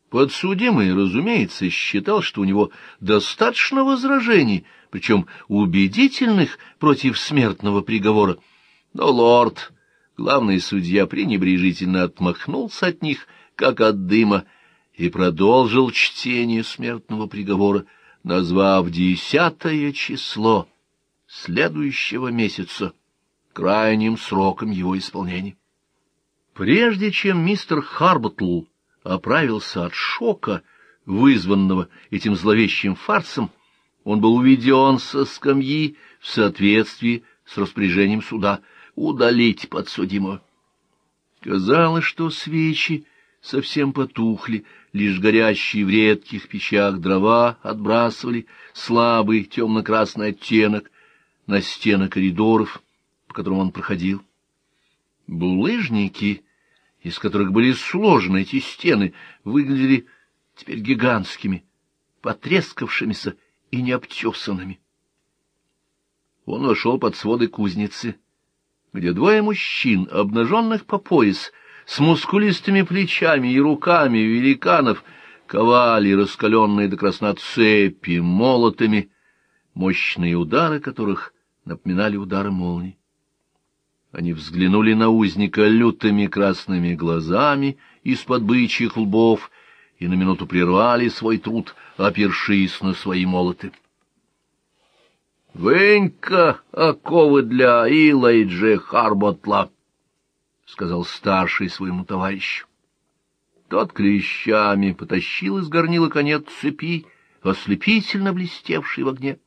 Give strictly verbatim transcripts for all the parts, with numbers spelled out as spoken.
Подсудимый, разумеется, считал, что у него достаточно возражений, причем убедительных против смертного приговора, но лорд, главный судья, пренебрежительно отмахнулся от них, как от дыма, и продолжил чтение смертного приговора, назвав десятое число следующего месяца крайним сроком его исполнения. Прежде чем мистер Харботл оправился от шока, вызванного этим зловещим фарсом, он был уведен со скамьи в соответствии с распоряжением суда удалить подсудимого. Казалось, что свечи совсем потухли, лишь горящие в редких печах дрова отбрасывали слабый темно-красный оттенок на стены коридоров, по которым он проходил. Булыжники, из которых были сложены эти стены, выглядели теперь гигантскими, потрескавшимися и необтесанными. Он вошел под своды кузницы, где двое мужчин, обнаженных по пояс, с мускулистыми плечами и руками великанов, ковали раскаленные до красна цепи молотами, мощные удары которых напоминали удары молний. Они взглянули на узника лютыми красными глазами из-под бычьих лбов и на минуту прервали свой труд, опершись на свои молоты. — Вынь-ка оковы для Илайджи Харботла, — сказал старший своему товарищу. Тот клещами потащил из горнила конец цепи, ослепительно блестевший в огне.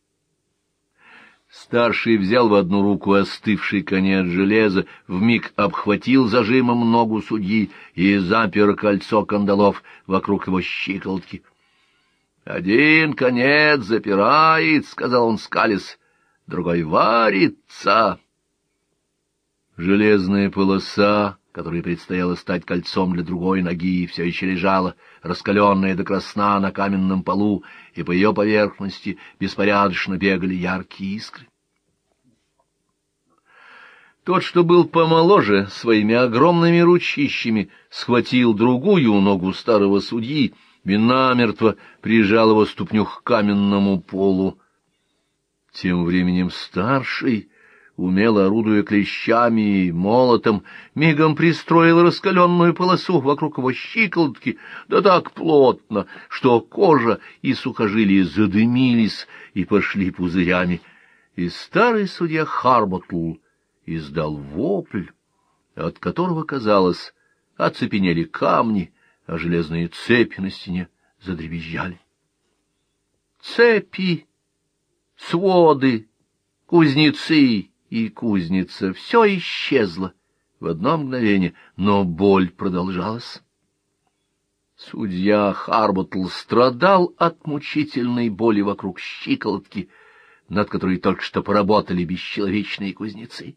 Старший взял в одну руку остывший конец железа, вмиг обхватил зажимом ногу судьи и запер кольцо кандалов вокруг его щиколотки. — Один конец запирает, — сказал он скалясь, — другой варится. Железная полоса, которой предстояло стать кольцом для другой ноги, все еще лежала, раскаленная до красна на каменном полу, и по ее поверхности беспорядочно бегали яркие искры. Тот, что был помоложе, своими огромными ручищами схватил другую ногу старого судьи и намертво прижал его ступню к каменному полу. Тем временем старший, умело орудуя клещами и молотом, мигом пристроил раскаленную полосу вокруг его щиколотки, да так плотно, что кожа и сухожилия задымились и пошли пузырями, и старый судья Харботл издал вопль, от которого, казалось, оцепенели камни, а железные цепи на стене задребезжали. Цепи, своды, кузнецы и кузница — все исчезло в одно мгновение, но боль продолжалась. Судья Харботл страдал от мучительной боли вокруг щиколотки, над которой только что поработали бесчеловечные кузнецы.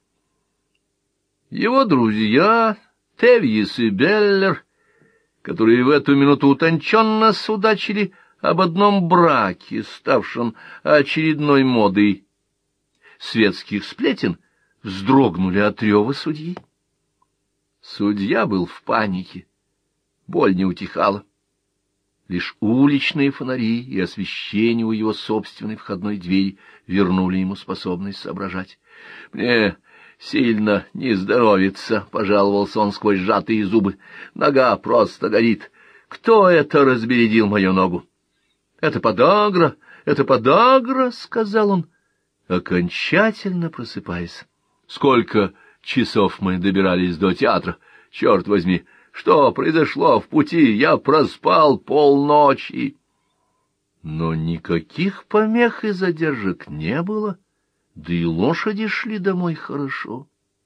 Его друзья, Тевьес и Беллер, которые в эту минуту утонченно судачили об одном браке, ставшем очередной модой светских сплетен, вздрогнули от рева судьи. Судья был в панике, боль не утихала. Лишь уличные фонари и освещение у его собственной входной двери вернули ему способность соображать. — Мне сильно не здоровится, — пожаловался он сквозь сжатые зубы. — Нога просто горит. Кто это разбередил мою ногу? — Это подагра, это подагра, — сказал он, окончательно просыпаясь. — Сколько часов мы добирались до театра? Черт возьми! Что произошло в пути? Я проспал полночи. Но никаких помех и задержек не было, да и лошади шли домой хорошо.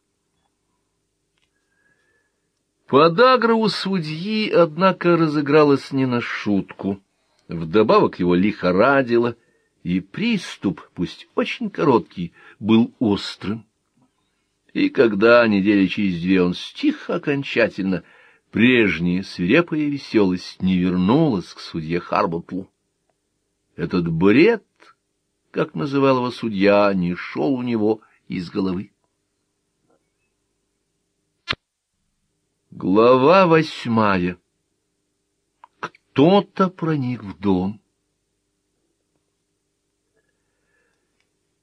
Подагра у судьи, однако, разыгралась не на шутку. Вдобавок его лихорадило, и приступ, пусть очень короткий, был острым. И когда недели через две он стих окончательно, прежняя свирепая веселость не вернулась к судье Харботлу. Этот бред, как называл его судья, не шел у него из головы. Глава восьмая. кто-то проник в дом.